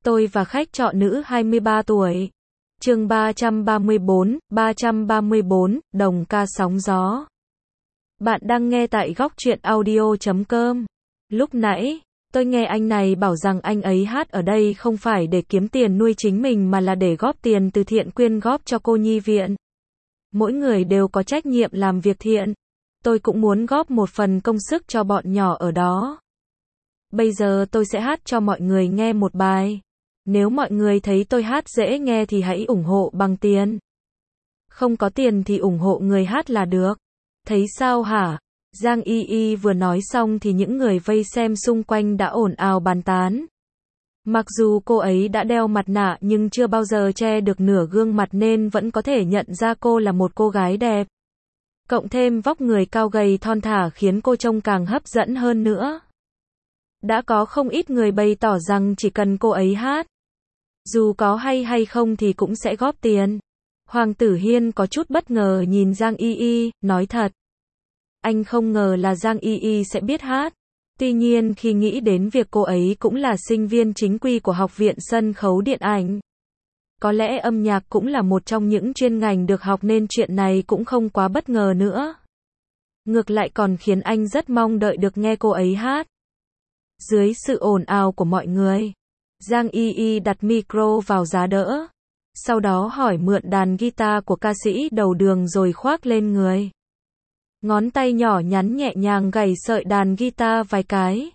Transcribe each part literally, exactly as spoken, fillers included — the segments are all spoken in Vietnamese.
Tôi và khách trọ nữ hai mươi ba tuổi. Chương ba trăm ba mươi bốn, ba trăm ba mươi bốn, đồng ca sóng gió. Bạn đang nghe tại góc truyện audio chấm com. Lúc nãy, tôi nghe anh này bảo rằng anh ấy hát ở đây không phải để kiếm tiền nuôi chính mình mà là để góp tiền từ thiện quyên góp cho cô nhi viện. Mỗi người đều có trách nhiệm làm việc thiện. Tôi cũng muốn góp một phần công sức cho bọn nhỏ ở đó. Bây giờ tôi sẽ hát cho mọi người nghe một bài. Nếu mọi người thấy tôi hát dễ nghe thì hãy ủng hộ bằng tiền. Không có tiền thì ủng hộ người hát là được. Thấy sao hả? Giang Y Y vừa nói xong thì những người vây xem xung quanh đã ồn ào bàn tán. Mặc dù cô ấy đã đeo mặt nạ nhưng chưa bao giờ che được nửa gương mặt nên vẫn có thể nhận ra cô là một cô gái đẹp. Cộng thêm vóc người cao gầy thon thả khiến cô trông càng hấp dẫn hơn nữa. Đã có không ít người bày tỏ rằng chỉ cần cô ấy hát, dù có hay hay không thì cũng sẽ góp tiền. Hoàng Tử Hiên có chút bất ngờ nhìn Giang Y Y, nói thật. Anh không ngờ là Giang Y Y sẽ biết hát. Tuy nhiên khi nghĩ đến việc cô ấy cũng là sinh viên chính quy của Học viện Sân khấu Điện ảnh, có lẽ âm nhạc cũng là một trong những chuyên ngành được học nên chuyện này cũng không quá bất ngờ nữa. Ngược lại còn khiến anh rất mong đợi được nghe cô ấy hát. Dưới sự ồn ào của mọi người, Giang Y Y đặt micro vào giá đỡ. Sau đó hỏi mượn đàn guitar của ca sĩ đầu đường rồi khoác lên người. Ngón tay nhỏ nhắn nhẹ nhàng gảy sợi đàn guitar vài cái.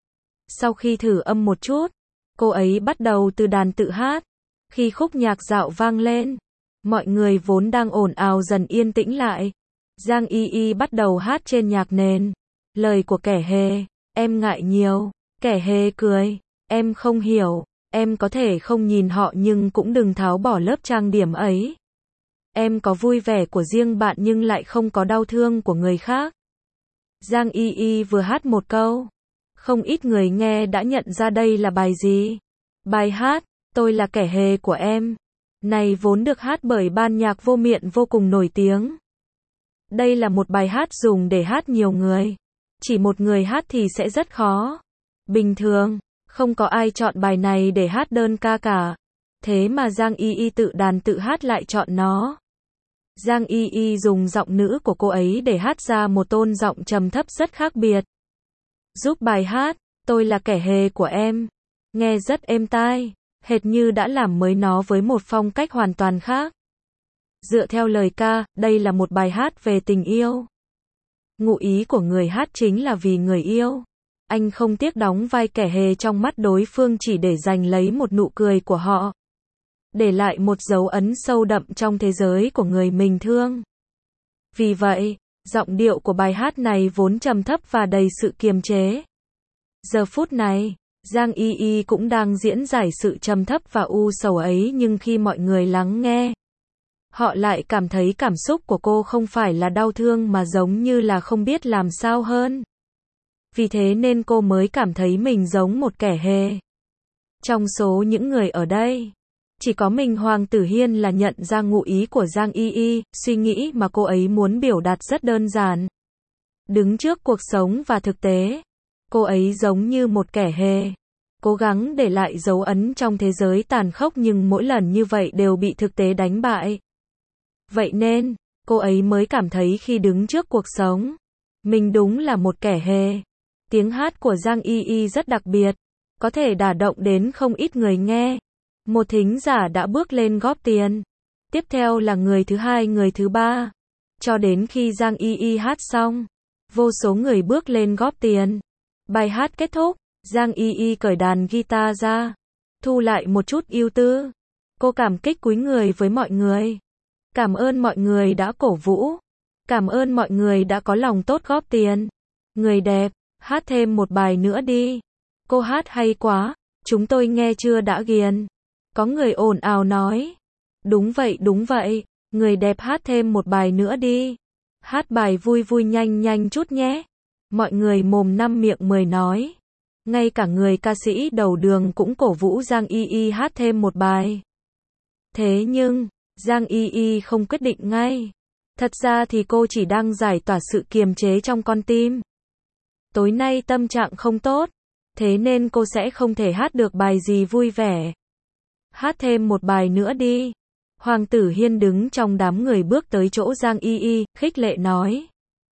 Sau khi thử âm một chút, cô ấy bắt đầu từ đàn tự hát. Khi khúc nhạc dạo vang lên, mọi người vốn đang ồn ào dần yên tĩnh lại. Giang Y Y bắt đầu hát trên nhạc nền. Lời của kẻ hề, em ngại nhiều. Kẻ hề cười, em không hiểu. Em có thể không nhìn họ nhưng cũng đừng tháo bỏ lớp trang điểm ấy. Em có vui vẻ của riêng bạn nhưng lại không có đau thương của người khác. Giang Y Y vừa hát một câu, không ít người nghe đã nhận ra đây là bài gì. Bài hát, Tôi là kẻ hề của em, này vốn được hát bởi ban nhạc Vô Miện vô cùng nổi tiếng. Đây là một bài hát dùng để hát nhiều người. Chỉ một người hát thì sẽ rất khó. Bình thường, không có ai chọn bài này để hát đơn ca cả. Thế mà Giang Y Y tự đàn tự hát lại chọn nó. Giang Y Y dùng giọng nữ của cô ấy để hát ra một tone giọng trầm thấp rất khác biệt. Giúp bài hát, Tôi là kẻ hề của em, nghe rất êm tai, hệt như đã làm mới nó với một phong cách hoàn toàn khác. Dựa theo lời ca, đây là một bài hát về tình yêu. Ngụ ý của người hát chính là vì người yêu. Anh không tiếc đóng vai kẻ hề trong mắt đối phương chỉ để giành lấy một nụ cười của họ. Để lại một dấu ấn sâu đậm trong thế giới của người mình thương. Vì vậy, giọng điệu của bài hát này vốn trầm thấp và đầy sự kiềm chế. Giờ phút này, Giang Y Y cũng đang diễn giải sự trầm thấp và u sầu ấy nhưng khi mọi người lắng nghe, họ lại cảm thấy cảm xúc của cô không phải là đau thương mà giống như là không biết làm sao hơn. Vì thế nên cô mới cảm thấy mình giống một kẻ hề. Trong số những người ở đây, chỉ có mình Hoàng Tử Hiên là nhận ra ngụ ý của Giang Y Y, suy nghĩ mà cô ấy muốn biểu đạt rất đơn giản. Đứng trước cuộc sống và thực tế, cô ấy giống như một kẻ hề. Cố gắng để lại dấu ấn trong thế giới tàn khốc nhưng mỗi lần như vậy đều bị thực tế đánh bại. Vậy nên, cô ấy mới cảm thấy khi đứng trước cuộc sống, mình đúng là một kẻ hề. Tiếng hát của Giang Y Y rất đặc biệt, có thể đả động đến không ít người nghe. Một thính giả đã bước lên góp tiền. Tiếp theo là người thứ hai, người thứ ba. Cho đến khi Giang Y Y hát xong, vô số người bước lên góp tiền. Bài hát kết thúc, Giang Y Y cởi đàn guitar ra, thu lại một chút ưu tư. Cô cảm kích cúi người với mọi người. Cảm ơn mọi người đã cổ vũ. Cảm ơn mọi người đã có lòng tốt góp tiền. Người đẹp, hát thêm một bài nữa đi. Cô hát hay quá, chúng tôi nghe chưa đã ghiền. Có người ồn ào nói. Đúng vậy đúng vậy, người đẹp hát thêm một bài nữa đi. Hát bài vui vui nhanh nhanh chút nhé. Mọi người mồm năm miệng mười nói. Ngay cả người ca sĩ đầu đường cũng cổ vũ Giang Y Y hát thêm một bài. Thế nhưng, Giang Y Y không quyết định ngay. Thật ra thì cô chỉ đang giải tỏa sự kiềm chế trong con tim. Tối nay tâm trạng không tốt, thế nên cô sẽ không thể hát được bài gì vui vẻ. Hát thêm một bài nữa đi. Hoàng Tử Hiên đứng trong đám người bước tới chỗ Giang Y Y, khích lệ nói.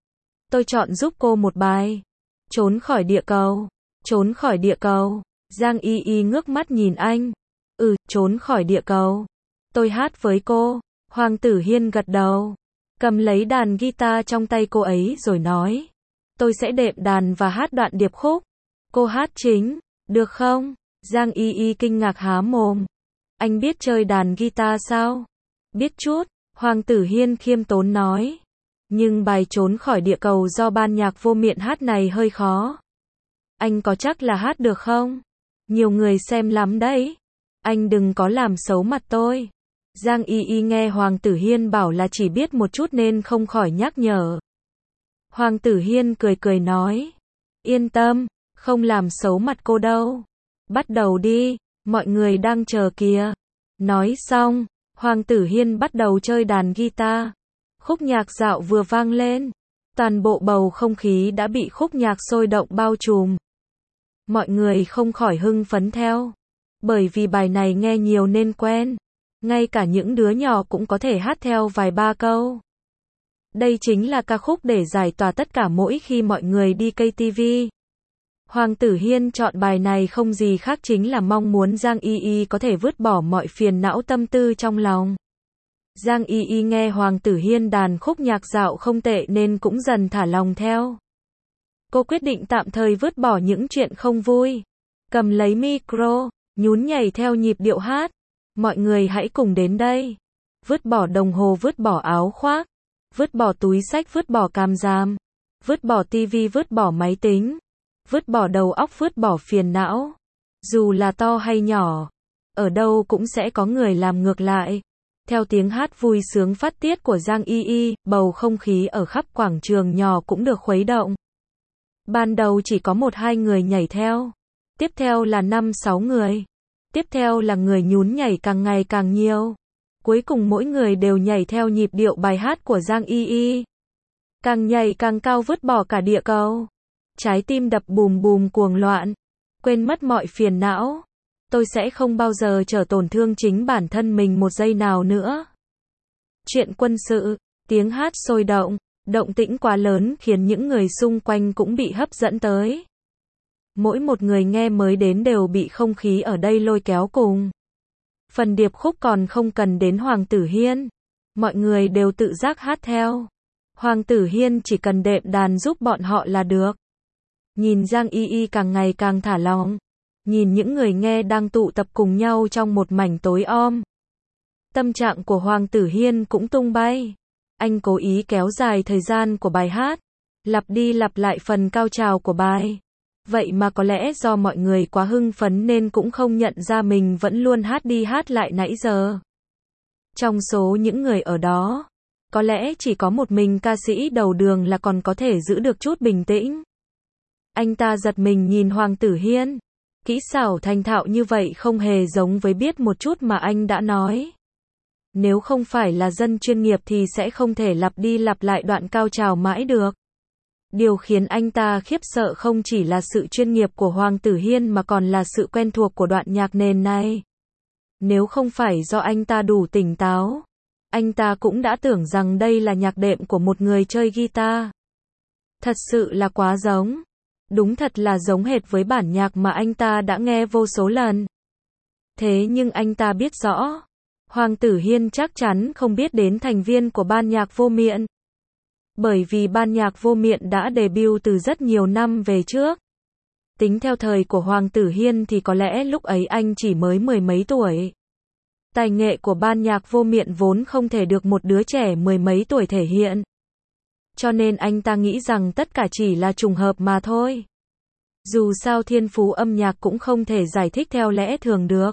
Tôi chọn giúp cô một bài. Trốn khỏi địa cầu. Trốn khỏi địa cầu. Giang Y Y ngước mắt nhìn anh. Ừ, trốn khỏi địa cầu. Tôi hát với cô. Hoàng Tử Hiên gật đầu. Cầm lấy đàn guitar trong tay cô ấy rồi nói. Tôi sẽ đệm đàn và hát đoạn điệp khúc. Cô hát chính, được không? Giang Y Y kinh ngạc há mồm. Anh biết chơi đàn guitar sao? Biết chút, Hoàng Tử Hiên khiêm tốn nói. Nhưng bài trốn khỏi địa cầu do ban nhạc Vô Miện hát này hơi khó. Anh có chắc là hát được không? Nhiều người xem lắm đấy. Anh đừng có làm xấu mặt tôi. Giang Y Y nghe Hoàng Tử Hiên bảo là chỉ biết một chút nên không khỏi nhắc nhở. Hoàng Tử Hiên cười cười nói. Yên tâm, không làm xấu mặt cô đâu. Bắt đầu đi, mọi người đang chờ kìa. Nói xong, Hoàng Tử Hiên bắt đầu chơi đàn guitar. Khúc nhạc dạo vừa vang lên. Toàn bộ bầu không khí đã bị khúc nhạc sôi động bao trùm. Mọi người không khỏi hưng phấn theo. Bởi vì bài này nghe nhiều nên quen. Ngay cả những đứa nhỏ cũng có thể hát theo vài ba câu. Đây chính là ca khúc để giải tỏa tất cả mỗi khi mọi người đi ca tê vê. Hoàng Tử Hiên chọn bài này không gì khác chính là mong muốn Giang Y Y có thể vứt bỏ mọi phiền não tâm tư trong lòng. Giang Y Y nghe Hoàng Tử Hiên đàn khúc nhạc dạo không tệ nên cũng dần thả lòng theo. Cô quyết định tạm thời vứt bỏ những chuyện không vui. Cầm lấy micro, nhún nhảy theo nhịp điệu hát. Mọi người hãy cùng đến đây. Vứt bỏ đồng hồ, vứt bỏ áo khoác. Vứt bỏ túi xách, vứt bỏ càm giàm. Vứt bỏ tivi, vứt bỏ máy tính. Vứt bỏ đầu óc, vứt bỏ phiền não. Dù là to hay nhỏ, ở đâu cũng sẽ có người làm ngược lại. Theo tiếng hát vui sướng phát tiết của Giang Y Y, bầu không khí ở khắp quảng trường nhỏ cũng được khuấy động. Ban đầu chỉ có một hai người nhảy theo. Tiếp theo là năm sáu người. Tiếp theo là người nhún nhảy càng ngày càng nhiều. Cuối cùng mỗi người đều nhảy theo nhịp điệu bài hát của Giang Y Y. Càng nhảy càng cao, vứt bỏ cả địa cầu. Trái tim đập bùm bùm cuồng loạn. Quên mất mọi phiền não. Tôi sẽ không bao giờ trở tổn thương chính bản thân mình một giây nào nữa. Chuyện quân sự, tiếng hát sôi động, động tĩnh quá lớn khiến những người xung quanh cũng bị hấp dẫn tới. Mỗi một người nghe mới đến đều bị không khí ở đây lôi kéo cùng. Phần điệp khúc còn không cần đến Hoàng Tử Hiên. Mọi người đều tự giác hát theo. Hoàng Tử Hiên chỉ cần đệm đàn giúp bọn họ là được. Nhìn Giang Y Y càng ngày càng thả lỏng. Nhìn những người nghe đang tụ tập cùng nhau trong một mảnh tối om. Tâm trạng của Hoàng Tử Hiên cũng tung bay. Anh cố ý kéo dài thời gian của bài hát. Lặp đi lặp lại phần cao trào của bài. Vậy mà có lẽ do mọi người quá hưng phấn nên cũng không nhận ra mình vẫn luôn hát đi hát lại nãy giờ. Trong số những người ở đó, có lẽ chỉ có một mình ca sĩ đầu đường là còn có thể giữ được chút bình tĩnh. Anh ta giật mình nhìn Hoàng Tử Hiên. Kỹ xảo thành thạo như vậy không hề giống với biết một chút mà anh đã nói. Nếu không phải là dân chuyên nghiệp thì sẽ không thể lặp đi lặp lại đoạn cao trào mãi được. Điều khiến anh ta khiếp sợ không chỉ là sự chuyên nghiệp của Hoàng Tử Hiên mà còn là sự quen thuộc của đoạn nhạc nền này. Nếu không phải do anh ta đủ tỉnh táo, anh ta cũng đã tưởng rằng đây là nhạc đệm của một người chơi guitar. Thật sự là quá giống. Đúng thật là giống hệt với bản nhạc mà anh ta đã nghe vô số lần. Thế nhưng anh ta biết rõ, Hoàng Tử Hiên chắc chắn không biết đến thành viên của ban nhạc Vô Miện. Bởi vì ban nhạc Vô Miện đã debut từ rất nhiều năm về trước. Tính theo thời của Hoàng Tử Hiên thì có lẽ lúc ấy anh chỉ mới mười mấy tuổi. Tài nghệ của ban nhạc Vô Miện vốn không thể được một đứa trẻ mười mấy tuổi thể hiện. Cho nên anh ta nghĩ rằng tất cả chỉ là trùng hợp mà thôi. Dù sao thiên phú âm nhạc cũng không thể giải thích theo lẽ thường được.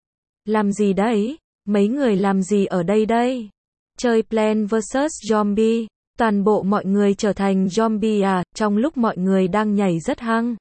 Làm gì đấy? Mấy người làm gì ở đây đây? Chơi Plants versus. Zombie. Toàn bộ mọi người trở thành zombie à, trong lúc mọi người đang nhảy rất hăng.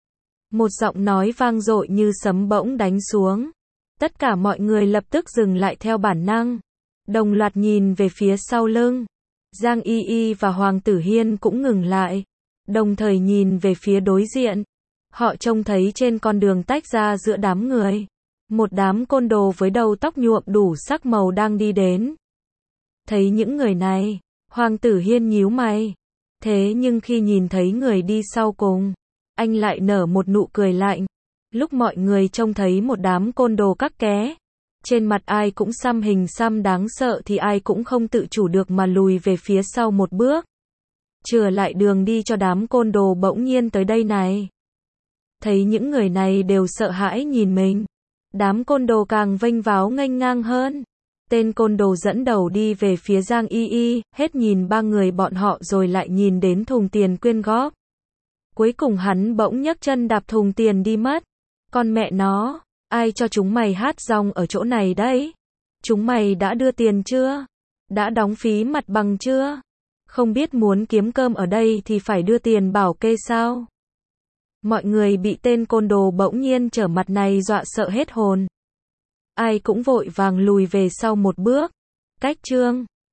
Một giọng nói vang dội như sấm bỗng đánh xuống. Tất cả mọi người lập tức dừng lại theo bản năng. Đồng loạt nhìn về phía sau lưng. Giang Y Y và Hoàng Tử Hiên cũng ngừng lại. Đồng thời nhìn về phía đối diện. Họ trông thấy trên con đường tách ra giữa đám người. Một đám côn đồ với đầu tóc nhuộm đủ sắc màu đang đi đến. Thấy những người này, Hoàng Tử Hiên nhíu mày. Thế nhưng khi nhìn thấy người đi sau cùng, anh lại nở một nụ cười lạnh. Lúc mọi người trông thấy một đám côn đồ các ké, trên mặt ai cũng xăm hình xăm đáng sợ thì ai cũng không tự chủ được mà lùi về phía sau một bước. Chừa lại đường đi cho đám côn đồ bỗng nhiên tới đây này. Thấy những người này đều sợ hãi nhìn mình. Đám côn đồ càng vênh váo nghênh ngang hơn. Tên côn đồ dẫn đầu đi về phía Giang Y Y, hết nhìn ba người bọn họ rồi lại nhìn đến thùng tiền quyên góp. Cuối cùng hắn bỗng nhấc chân đạp thùng tiền đi mất. Con mẹ nó, ai cho chúng mày hát rong ở chỗ này đấy? Chúng mày đã đưa tiền chưa? Đã đóng phí mặt bằng chưa? Không biết muốn kiếm cơm ở đây thì phải đưa tiền bảo kê sao? Mọi người bị tên côn đồ bỗng nhiên trở mặt này dọa sợ hết hồn. Ai cũng vội vàng lùi về sau một bước. Cách chương